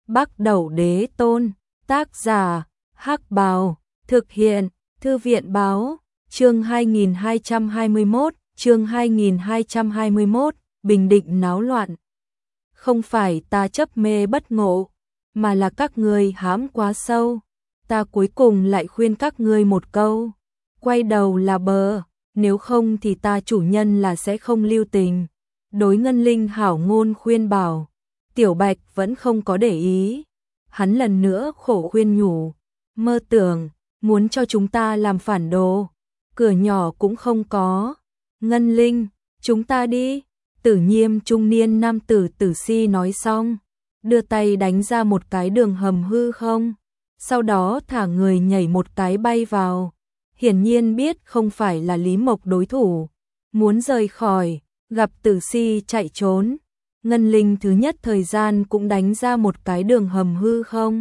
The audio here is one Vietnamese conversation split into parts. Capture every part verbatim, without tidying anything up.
Bắc Đẩu Đế Tôn, tác giả, Hắc Bào, thực hiện, Thư viện báo, chương hai nghìn hai trăm hai mươi mốt, chương hai nghìn hai trăm hai mươi mốt, Bình Định náo loạn. Không phải ta chấp mê bất ngộ, mà là các ngươi hãm quá sâu. Ta cuối cùng lại khuyên các ngươi một câu, quay đầu là bờ, nếu không thì ta chủ nhân là sẽ không lưu tình. Đối Ngân Linh hảo ngôn khuyên bảo, Tiểu Bạch vẫn không có để ý. Hắn lần nữa khổ khuyên nhủ, mơ tưởng, muốn cho chúng ta làm phản đồ, cửa nhỏ cũng không có. Ngân Linh, chúng ta đi. Tử Nhiêm trung niên nam tử Tử Si nói xong, đưa tay đánh ra một cái đường hầm hư không, sau đó thả người nhảy một cái bay vào. Hiển nhiên biết không phải là Lý Mộc đối thủ, muốn rời khỏi, gặp Tử Si chạy trốn. Ngân Linh thứ nhất thời gian cũng đánh ra một cái đường hầm hư không,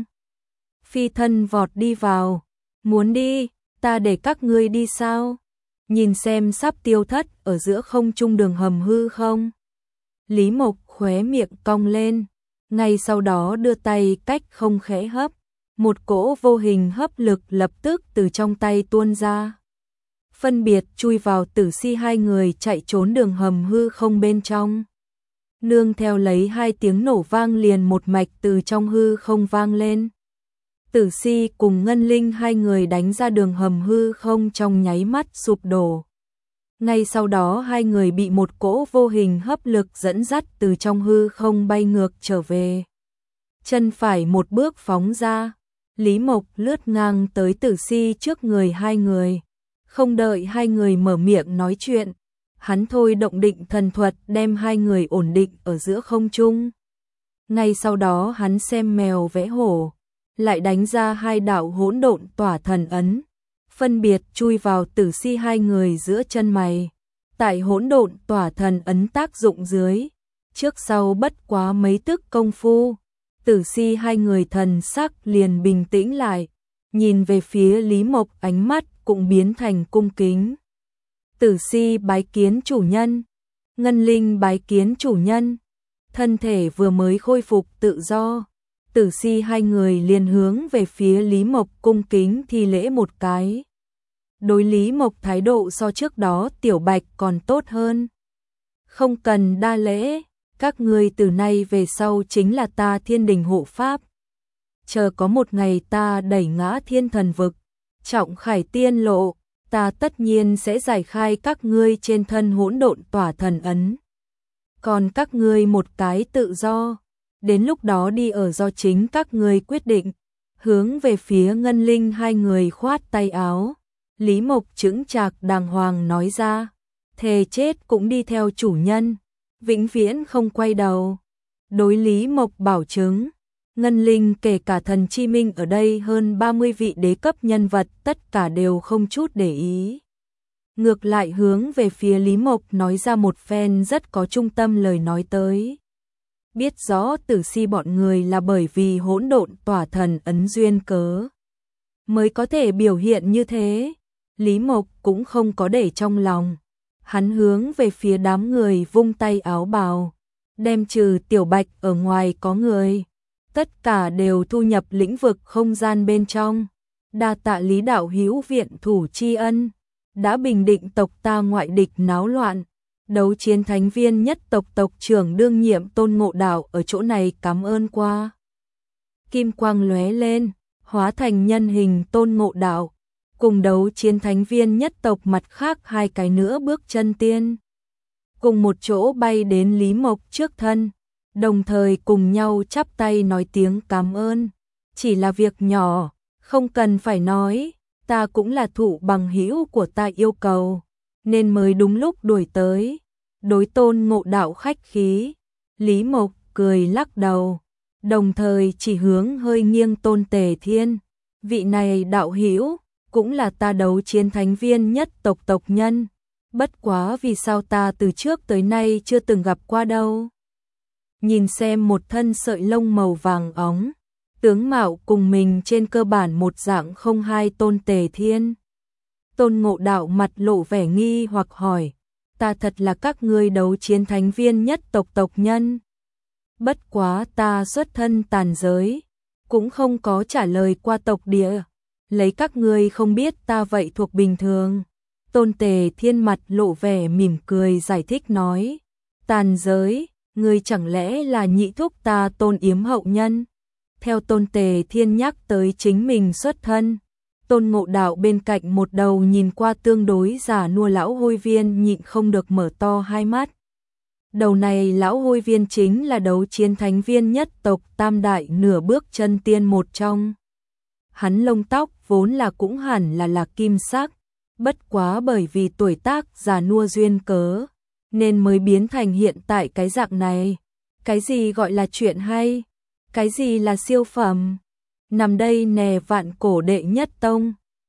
phi thân vọt đi vào. Muốn đi, ta để các ngươi đi sao? Nhìn xem sắp tiêu thất ở giữa không trung đường hầm hư không. Lý Mộc khóe miệng cong lên, ngay sau đó đưa tay cách không khẽ hấp, một cỗ vô hình hấp lực lập tức từ trong tay tuôn ra, phân biệt chui vào Tử Si hai người chạy trốn đường hầm hư không bên trong. Nương theo lấy hai tiếng nổ vang liền một mạch từ trong hư không vang lên. Tử Si cùng Ngân Linh hai người đánh ra đường hầm hư không trong nháy mắt sụp đổ. Ngay sau đó hai người bị một cỗ vô hình hấp lực dẫn dắt từ trong hư không bay ngược trở về. Chân phải một bước phóng ra, Lý Mộc lướt ngang tới Tử Si trước người hai người. Không đợi hai người mở miệng nói chuyện, hắn thôi động định thần thuật đem hai người ổn định ở giữa không trung. Ngay sau đó hắn xem mèo vẽ hổ, lại đánh ra hai đạo hỗn độn tỏa thần ấn, phân biệt chui vào Tử Si hai người giữa chân mày. Tại hỗn độn tỏa thần ấn tác dụng dưới, trước sau bất quá mấy tức công phu, Tử Si hai người thần sắc liền bình tĩnh lại, nhìn về phía Lý Mộc ánh mắt cũng biến thành cung kính. Tử Si bái kiến chủ nhân. Ngân Linh bái kiến chủ nhân. Thân thể vừa mới khôi phục tự do, Tử Si hai người liền hướng về phía Lý Mộc cung kính thi lễ một cái. Đối Lý Mộc thái độ so trước đó Tiểu Bạch còn tốt hơn. Không cần đa lễ, các ngươi từ nay về sau chính là ta Thiên Đình hộ pháp. Chờ có một ngày ta đẩy ngã thiên thần vực, trọng khải tiên lộ, ta tất nhiên sẽ giải khai các ngươi trên thân hỗn độn tỏa thần ấn. Còn các ngươi một cái tự do, đến lúc đó đi ở do chính các ngươi quyết định. Hướng về phía Ngân Linh hai người khoát tay áo, Lý Mộc chững chạc đàng hoàng nói ra, thề chết cũng đi theo chủ nhân, vĩnh viễn không quay đầu. Đối Lý Mộc bảo chứng, Ngân Linh kể cả Thần Chi Minh ở đây hơn ba mươi vị đế cấp nhân vật tất cả đều không chút để ý. Ngược lại hướng về phía Lý Mộc nói ra một phen rất có trung tâm lời nói tới. Biết rõ Tử Si bọn người là bởi vì hỗn độn tỏa thần ấn duyên cớ mới có thể biểu hiện như thế. Lý Mộc cũng không có để trong lòng. Hắn hướng về phía đám người vung tay áo bào, đem trừ Tiểu Bạch ở ngoài có người, tất cả đều thu nhập lĩnh vực không gian bên trong. Đa tạ Lý đạo hữu viện thủ tri ân, đã bình định tộc ta ngoại địch náo loạn. Đấu chiến thánh viên nhất tộc tộc trưởng đương nhiệm Tôn Ngộ Đạo ở chỗ này cảm ơn qua. Kim quang lóe lên, hóa thành nhân hình Tôn Ngộ Đạo, cùng đấu chiến thánh viên nhất tộc mặt khác hai cái nữa bước chân tiên, cùng một chỗ bay đến Lý Mộc trước thân, đồng thời cùng nhau chắp tay nói tiếng cảm ơn. Chỉ là việc nhỏ, không cần phải nói, ta cũng là thụ bằng hữu của ta yêu cầu, nên mới đúng lúc đuổi tới. Đối Tôn Ngộ Đạo khách khí, Lý Mộc cười lắc đầu, đồng thời chỉ hướng hơi nghiêng Tôn Tề Thiên, vị này đạo hữu cũng là ta đấu chiến thánh viên nhất tộc tộc nhân, bất quá vì sao ta từ trước tới nay chưa từng gặp qua đâu. Nhìn xem một thân sợi lông màu vàng óng, tướng mạo cùng mình trên cơ bản một dạng không hai Tôn Tề Thiên, Tôn Ngộ Đạo mặt lộ vẻ nghi hoặc hỏi, ta thật là các ngươi đấu chiến thánh viên nhất tộc tộc nhân? bất quá ta xuất thân tàn giới, cũng không có trả lời qua tộc địa, lấy các ngươi không biết ta vậy thuộc bình thường. Tôn Tề Thiên mặt lộ vẻ mỉm cười giải thích nói, tàn giới, ngươi chẳng lẽ là nhị thúc ta Tôn Yếm hậu nhân? Theo Tôn Tề Thiên nhắc tới chính mình xuất thân, Tôn Ngộ Đạo bên cạnh một đầu nhìn qua tương đối già nua lão hôi viên nhịn không được mở to hai mắt. Đầu này lão hôi viên chính là đấu chiến thánh viên nhất tộc tam đại nửa bước chân tiên một trong. Hắn lông tóc vốn là cũng hẳn là là kim sắc, bất quá bởi vì tuổi tác già nua duyên cớ, nên mới biến thành hiện tại cái dạng này. Cái gì gọi là chuyện hay? Cái gì là siêu phẩm? Nằm đây nè vạn cổ đệ nhất tông.